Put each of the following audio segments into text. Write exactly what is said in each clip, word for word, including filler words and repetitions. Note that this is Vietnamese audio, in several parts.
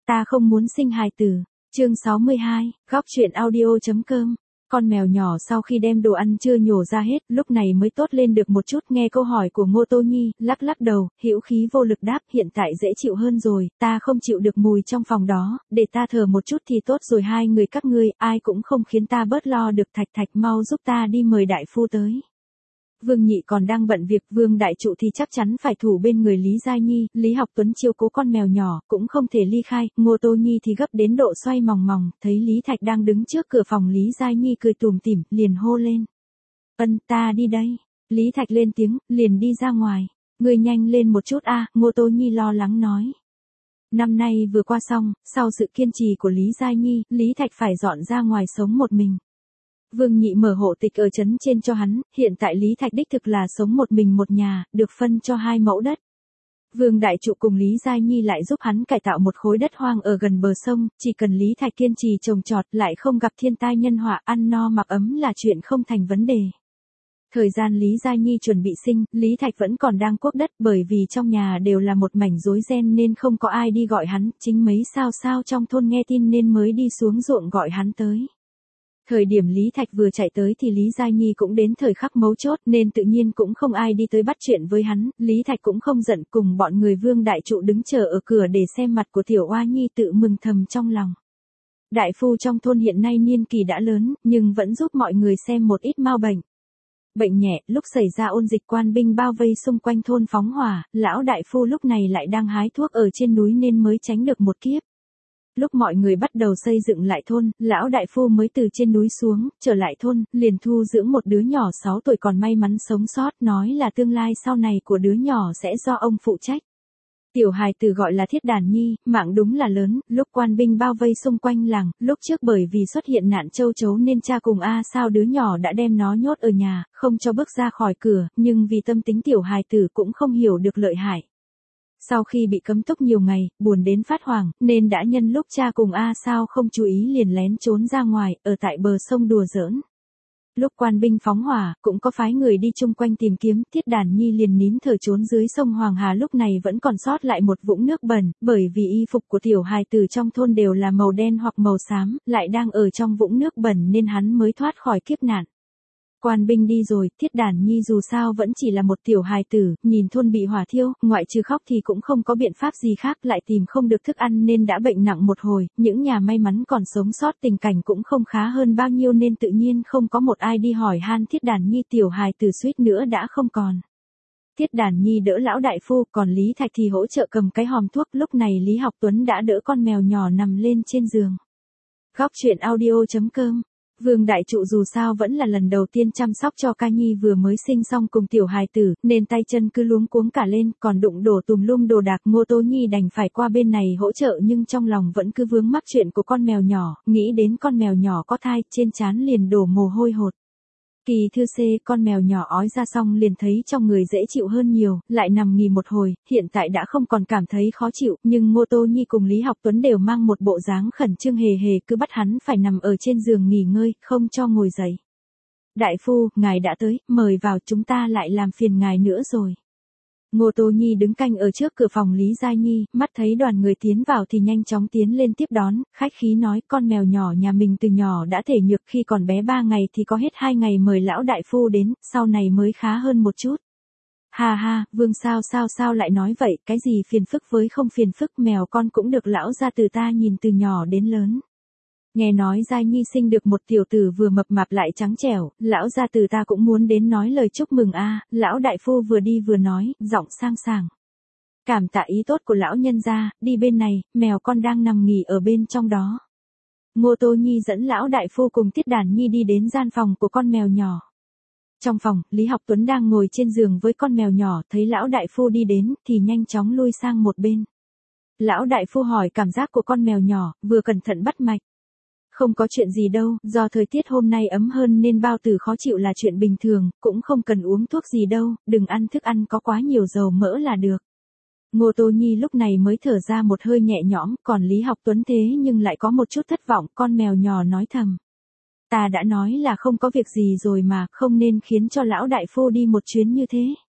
Ta không muốn sinh hài tử. Chương sáu mươi hai, góc truyện audio.com. Con mèo nhỏ sau khi đem đồ ăn trưa nhổ ra hết, lúc này mới tốt lên được một chút. Nghe câu hỏi của Ngô Tô Nhi, lắc lắc đầu, hữu khí vô lực đáp, hiện tại dễ chịu hơn rồi, ta không chịu được mùi trong phòng đó, để ta thở một chút thì tốt rồi. Hai người các ngươi, ai cũng không khiến ta bớt lo được. Thạch Thạch mau giúp ta đi mời đại phu tới. Vương Nhị còn đang bận việc, Vương Đại Trụ thì chắc chắn phải thủ bên người Lý Gia Nhi, Lý Học Tuấn chiếu cố con mèo nhỏ, cũng không thể ly khai, Ngô Tô Nhi thì gấp đến độ xoay mòng mòng, thấy Lý Thạch đang đứng trước cửa phòng Lý Gia Nhi cười tủm tỉm, liền hô lên. Ân, ta đi đây. Lý Thạch lên tiếng, liền đi ra ngoài. Ngươi nhanh lên một chút a, Ngô Tô Nhi lo lắng nói. Năm nay vừa qua xong, sau sự kiên trì của Lý Gia Nhi, Lý Thạch phải dọn ra ngoài sống một mình. Vương Nhị mở hộ tịch ở trấn trên cho hắn, hiện tại Lý Thạch đích thực là sống một mình một nhà, được phân cho hai mẫu đất. Vương Đại Trụ cùng Lý Gia Nhi lại giúp hắn cải tạo một khối đất hoang ở gần bờ sông, chỉ cần Lý Thạch kiên trì trồng trọt lại không gặp thiên tai nhân họa, ăn no mặc ấm là chuyện không thành vấn đề. Thời gian Lý Gia Nhi chuẩn bị sinh, Lý Thạch vẫn còn đang cuốc đất, bởi vì trong nhà đều là một mảnh rối ren nên không có ai đi gọi hắn, chính mấy sao sao trong thôn nghe tin nên mới đi xuống ruộng gọi hắn tới. Thời điểm Lý Thạch vừa chạy tới thì Lý Gia Nhi cũng đến thời khắc mấu chốt nên tự nhiên cũng không ai đi tới bắt chuyện với hắn, Lý Thạch cũng không giận, cùng bọn người Vương Đại Trụ đứng chờ ở cửa để xem mặt của Tiểu Oa Nhi, tự mừng thầm trong lòng. Đại phu trong thôn hiện nay niên kỳ đã lớn, nhưng vẫn giúp mọi người xem một ít mau bệnh. Bệnh nhẹ, lúc xảy ra ôn dịch quan binh bao vây xung quanh thôn phóng hỏa, lão đại phu lúc này lại đang hái thuốc ở trên núi nên mới tránh được một kiếp. Lúc mọi người bắt đầu xây dựng lại thôn, lão đại phu mới từ trên núi xuống, trở lại thôn, liền thu dưỡng một đứa nhỏ sáu tuổi còn may mắn sống sót, nói là tương lai sau này của đứa nhỏ sẽ do ông phụ trách. Tiểu hài tử gọi là Thiết Đàn Nhi, mạng đúng là lớn, lúc quan binh bao vây xung quanh làng, lúc trước bởi vì xuất hiện nạn châu chấu nên cha cùng A Sao đứa nhỏ đã đem nó nhốt ở nhà, không cho bước ra khỏi cửa, nhưng vì tâm tính tiểu hài tử cũng không hiểu được lợi hại. Sau khi bị cấm túc nhiều ngày, buồn đến phát hoảng, nên đã nhân lúc cha cùng A Sao không chú ý liền lén trốn ra ngoài, ở tại bờ sông đùa giỡn. Lúc quan binh phóng hỏa, cũng có phái người đi chung quanh tìm kiếm, Thiết Đàn Nhi liền nín thở trốn dưới sông Hoàng Hà, lúc này vẫn còn sót lại một vũng nước bẩn, bởi vì y phục của tiểu hài tử trong thôn đều là màu đen hoặc màu xám, lại đang ở trong vũng nước bẩn nên hắn mới thoát khỏi kiếp nạn. Quan binh đi rồi, Thiết Đàn Nhi dù sao vẫn chỉ là một tiểu hài tử, nhìn thôn bị hỏa thiêu, ngoại trừ khóc thì cũng không có biện pháp gì khác, lại tìm không được thức ăn nên đã bệnh nặng một hồi, những nhà may mắn còn sống sót tình cảnh cũng không khá hơn bao nhiêu nên tự nhiên không có một ai đi hỏi han Thiết Đàn Nhi, tiểu hài tử suýt nữa đã không còn. Thiết Đàn Nhi đỡ lão đại phu, còn Lý Thạch thì hỗ trợ cầm cái hòm thuốc, lúc này Lý Học Tuấn đã đỡ con mèo nhỏ nằm lên trên giường. Góc truyện audio.com. Vương Đại Trụ dù sao vẫn là lần đầu tiên chăm sóc cho ca nhi vừa mới sinh xong cùng tiểu hài tử, nên tay chân cứ luống cuống cả lên, còn đụng đổ tùm lum đồ đạc. Ngô Tô Nhi đành phải qua bên này hỗ trợ nhưng trong lòng vẫn cứ vướng mắc chuyện của con mèo nhỏ, nghĩ đến con mèo nhỏ có thai, trên trán liền đổ mồ hôi hột. Kỳ thư C, con mèo nhỏ ói ra xong liền thấy trong người dễ chịu hơn nhiều, lại nằm nghỉ một hồi, hiện tại đã không còn cảm thấy khó chịu, nhưng Ngô Tô Nhi cùng Lý Học Tuấn đều mang một bộ dáng khẩn trương hề hề, cứ bắt hắn phải nằm ở trên giường nghỉ ngơi, không cho ngồi dậy. Đại phu, ngài đã tới, mời vào, chúng ta lại làm phiền ngài nữa rồi. Ngô Tô Nhi đứng canh ở trước cửa phòng Lý Gia Nhi, mắt thấy đoàn người tiến vào thì nhanh chóng tiến lên tiếp đón, khách khí nói, con mèo nhỏ nhà mình từ nhỏ đã thể nhược, khi còn bé ba ngày thì có hết hai ngày mời lão đại phu đến, sau này mới khá hơn một chút. Ha ha, Vương sao sao sao lại nói vậy, cái gì phiền phức với không phiền phức, mèo con cũng được lão gia từ ta nhìn từ nhỏ đến lớn. Nghe nói Gia Nhi sinh được một tiểu tử vừa mập mạp lại trắng trẻo, lão gia từ ta cũng muốn đến nói lời chúc mừng a. Lão đại phu vừa đi vừa nói, giọng sang sảng. Cảm tạ ý tốt của lão nhân gia, đi bên này, mèo con đang nằm nghỉ ở bên trong đó. Ngô Tô Nhi dẫn lão đại phu cùng Thiết Đàn Nhi đi đến gian phòng của con mèo nhỏ. Trong phòng, Lý Học Tuấn đang ngồi trên giường với con mèo nhỏ, thấy lão đại phu đi đến thì nhanh chóng lui sang một bên. Lão đại phu hỏi cảm giác của con mèo nhỏ, vừa cẩn thận bắt mạch. Không có chuyện gì đâu, do thời tiết hôm nay ấm hơn nên bao tử khó chịu là chuyện bình thường, cũng không cần uống thuốc gì đâu, đừng ăn thức ăn có quá nhiều dầu mỡ là được. Ngô Tô Nhi lúc này mới thở ra một hơi nhẹ nhõm, còn Lý Học Tuấn thế nhưng lại có một chút thất vọng, con mèo nhỏ nói thầm. Ta đã nói là không có việc gì rồi mà, không nên khiến cho lão đại phu đi một chuyến như thế.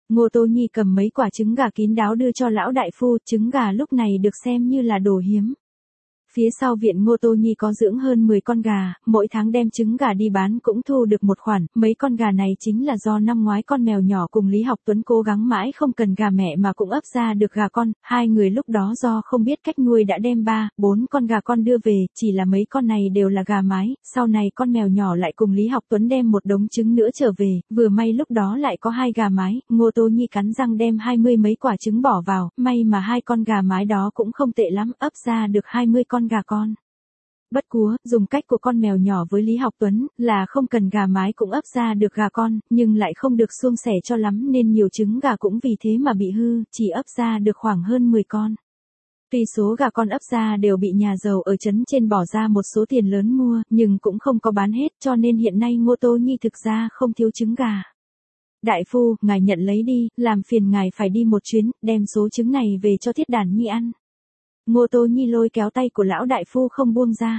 Ngô Tô Nhi cầm mấy quả trứng gà kín đáo đưa cho lão đại phu, trứng gà lúc này được xem như là đồ hiếm. Phía sau viện Ngô Tô Nhi có dưỡng hơn mười con gà, mỗi tháng đem trứng gà đi bán cũng thu được một khoản, mấy con gà này chính là do năm ngoái con mèo nhỏ cùng Lý Học Tuấn cố gắng mãi không cần gà mẹ mà cũng ấp ra được gà con, hai người lúc đó do không biết cách nuôi đã đem ba, bốn con gà con đưa về, chỉ là mấy con này đều là gà mái, sau này con mèo nhỏ lại cùng Lý Học Tuấn đem một đống trứng nữa trở về, vừa may lúc đó lại có hai gà mái, Ngô Tô Nhi cắn răng đem hai mươi mấy quả trứng bỏ vào, may mà hai con gà mái đó cũng không tệ lắm, ấp ra được hai mươi con gà con. Bất cúa, dùng cách của con mèo nhỏ với Lý Học Tuấn, là không cần gà mái cũng ấp ra được gà con, nhưng lại không được suôn sẻ cho lắm nên nhiều trứng gà cũng vì thế mà bị hư, chỉ ấp ra được khoảng hơn mười con. Tuy số gà con ấp ra đều bị nhà giàu ở trấn trên bỏ ra một số tiền lớn mua, nhưng cũng không có bán hết cho nên hiện nay Ngô Tô Nhi thực ra không thiếu trứng gà. Đại phu, ngài nhận lấy đi, làm phiền ngài phải đi một chuyến, đem số trứng này về cho Thiết Đản Nhi ăn. Ngô Tô Nhi lôi kéo tay của lão đại phu không buông ra.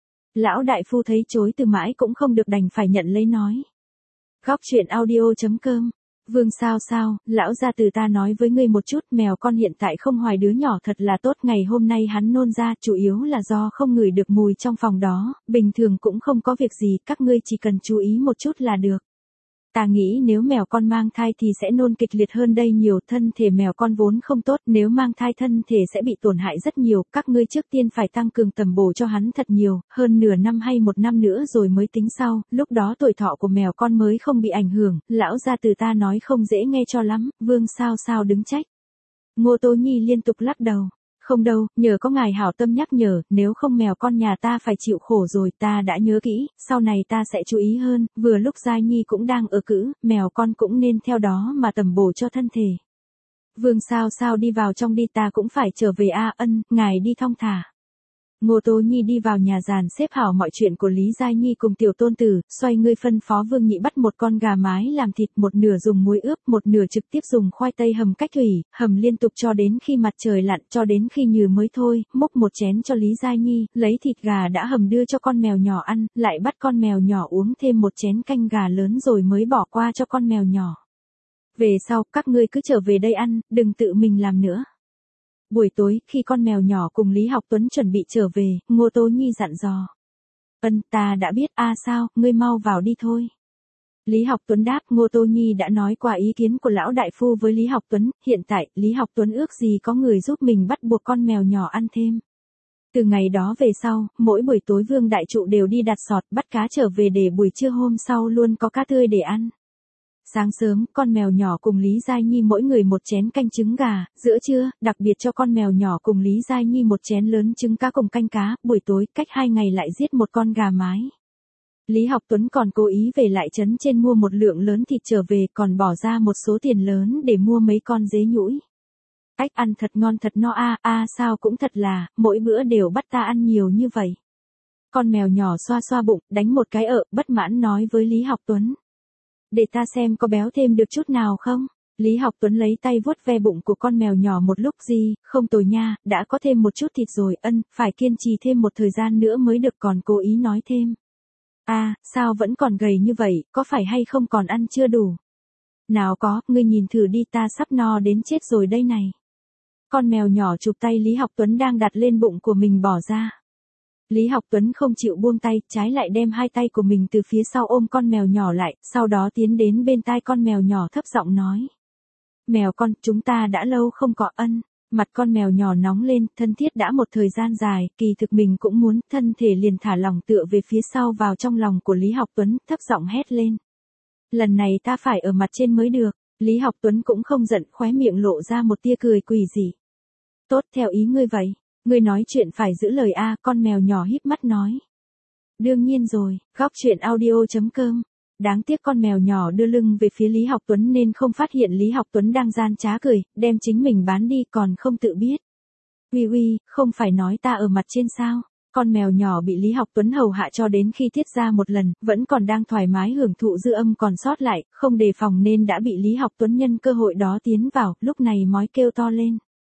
Lão đại phu thấy chối từ mãi cũng không được đành phải nhận lấy nói. Góc truyện audio chấm com. Vương sao sao, lão gia từ ta nói với ngươi một chút, mèo con hiện tại không hoài đứa nhỏ thật là tốt, ngày hôm nay hắn nôn ra, chủ yếu là do không ngửi được mùi trong phòng đó, bình thường cũng không có việc gì, các ngươi chỉ cần chú ý một chút là được. Ta nghĩ nếu mèo con mang thai thì sẽ nôn kịch liệt hơn đây nhiều, thân thể mèo con vốn không tốt, nếu mang thai thân thể sẽ bị tổn hại rất nhiều, các ngươi trước tiên phải tăng cường tầm bổ cho hắn thật nhiều, hơn nửa năm hay một năm nữa rồi mới tính sau, lúc đó tuổi thọ của mèo con mới không bị ảnh hưởng, lão gia từ ta nói không dễ nghe cho lắm, Vương sao sao đứng trách. Ngô Tô Nhi liên tục lắc đầu. Không đâu, nhờ có ngài hảo tâm nhắc nhở, nếu không mèo con nhà ta phải chịu khổ rồi, ta đã nhớ kỹ, sau này ta sẽ chú ý hơn, vừa lúc Giai Nhi cũng đang ở cữ, mèo con cũng nên theo đó mà tầm bổ cho thân thể. Vương sao sao đi vào trong đi, ta cũng phải trở về a. Ân, ngài đi thong thả. Ngô Tô Nhi đi vào nhà giàn xếp hảo mọi chuyện của Lý Giai Nhi cùng tiểu tôn tử, xoay người phân phó Vương Nhị bắt một con gà mái làm thịt, một nửa dùng muối ướp, một nửa trực tiếp dùng khoai tây hầm cách thủy, hầm liên tục cho đến khi mặt trời lặn, cho đến khi nhừ mới thôi, múc một chén cho Lý Giai Nhi, lấy thịt gà đã hầm đưa cho con mèo nhỏ ăn, lại bắt con mèo nhỏ uống thêm một chén canh gà lớn rồi mới bỏ qua cho con mèo nhỏ. Về sau, các ngươi cứ trở về đây ăn, đừng tự mình làm nữa. Buổi tối, khi con mèo nhỏ cùng Lý Học Tuấn chuẩn bị trở về, Ngô Tô Nhi dặn dò. Ân, ta đã biết, a à sao, ngươi mau vào đi thôi. Lý Học Tuấn đáp, Ngô Tô Nhi đã nói qua ý kiến của lão đại phu với Lý Học Tuấn, hiện tại, Lý Học Tuấn ước gì có người giúp mình bắt buộc con mèo nhỏ ăn thêm. Từ ngày đó về sau, mỗi buổi tối Vương đại trụ đều đi đặt sọt bắt cá trở về để buổi trưa hôm sau luôn có cá tươi để ăn. Sáng sớm, con mèo nhỏ cùng Lý Giai Nhi mỗi người một chén canh trứng gà, giữa trưa, đặc biệt cho con mèo nhỏ cùng Lý Giai Nhi một chén lớn trứng cá cùng canh cá, buổi tối, cách hai ngày lại giết một con gà mái. Lý Học Tuấn còn cố ý về lại trấn trên mua một lượng lớn thịt trở về, còn bỏ ra một số tiền lớn để mua mấy con dế nhũi. Cách ăn thật ngon thật no a, a à, sao cũng thật là, mỗi bữa đều bắt ta ăn nhiều như vậy. Con mèo nhỏ xoa xoa bụng, đánh một cái ợ, bất mãn nói với Lý Học Tuấn. Để ta xem có béo thêm được chút nào không? Lý Học Tuấn lấy tay vuốt ve bụng của con mèo nhỏ một lúc, gì, không tồi nha, đã có thêm một chút thịt rồi, ân, phải kiên trì thêm một thời gian nữa mới được, còn cố ý nói thêm. À, sao vẫn còn gầy như vậy, có phải hay không còn ăn chưa đủ? Nào có, ngươi nhìn thử đi, ta sắp no đến chết rồi đây này. Con mèo nhỏ chụp tay Lý Học Tuấn đang đặt lên bụng của mình bỏ ra. Lý Học Tuấn không chịu buông tay, trái lại đem hai tay của mình từ phía sau ôm con mèo nhỏ lại, sau đó tiến đến bên tai con mèo nhỏ thấp giọng nói. Mèo con, chúng ta đã lâu không có ân. Mặt con mèo nhỏ nóng lên, thân thiết đã một thời gian dài, kỳ thực mình cũng muốn, thân thể liền thả lỏng tựa về phía sau vào trong lòng của Lý Học Tuấn, thấp giọng hét lên. Lần này ta phải ở mặt trên mới được. Lý Học Tuấn cũng không giận, khóe miệng lộ ra một tia cười quỷ dị. Tốt, theo ý ngươi vậy. Ngươi nói chuyện phải giữ lời a, con mèo nhỏ híp mắt nói. Đương nhiên rồi, góc truyện audio chấm com. Đáng tiếc con mèo nhỏ đưa lưng về phía Lý Học Tuấn nên không phát hiện Lý Học Tuấn đang gian trá cười, đem chính mình bán đi còn không tự biết. Uy uy, không phải nói ta ở mặt trên sao? Con mèo nhỏ bị Lý Học Tuấn hầu hạ cho đến khi tiết ra một lần, vẫn còn đang thoải mái hưởng thụ dư âm còn sót lại, không đề phòng nên đã bị Lý Học Tuấn nhân cơ hội đó tiến vào, lúc này mói kêu to lên.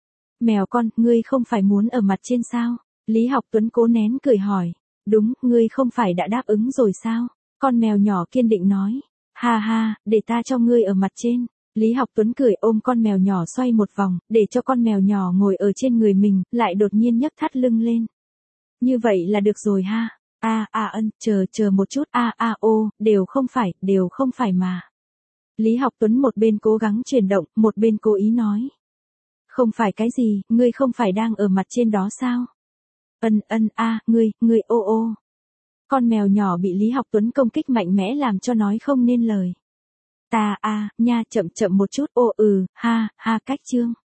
Mèo con, ngươi không phải muốn ở mặt trên sao? Lý Học Tuấn cố nén cười hỏi. Đúng, ngươi không phải đã đáp ứng rồi sao? Con mèo nhỏ kiên định nói. Ha ha, để ta cho ngươi ở mặt trên. Lý Học Tuấn cười ôm con mèo nhỏ xoay một vòng, để cho con mèo nhỏ ngồi ở trên người mình, lại đột nhiên nhấc thắt lưng lên. Như vậy là được rồi ha. A a ân, chờ chờ một chút, a a ô, đều không phải, đều không phải mà. Lý Học Tuấn một bên cố gắng chuyển động, một bên cố ý nói. Không phải cái gì, ngươi không phải đang ở mặt trên đó sao? Ân ân a, ngươi, ngươi ô ô. Con mèo nhỏ bị Lý Học Tuấn công kích mạnh mẽ làm cho nói không nên lời. Ta a, nha chậm chậm một chút, ô ừ, ha, ha cách chương.